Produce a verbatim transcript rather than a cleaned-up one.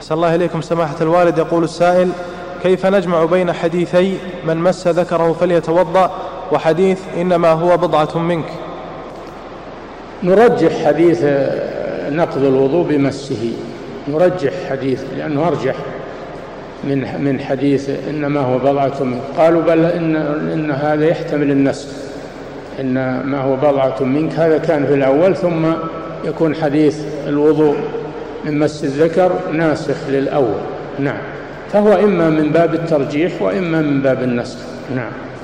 أحسن الله إليكم سماحة الوالد. يقول السائل: كيف نجمع بين حديثي من مس ذكره فليتوضأ وحديث إنما هو بضعة منك؟ نرجح حديث نقض الوضوء بمسه، نرجح حديث لأنه أرجح من من حديث إنما هو بضعة منك. قالوا بل إن, إن هذا يحتمل النسخ، إن ما هو بضعة منك هذا كان في الأول، ثم يكون حديث الوضوء من مس الذكر ناسخ للأول. نعم، فهو إما من باب الترجيح وإما من باب النسخ. نعم.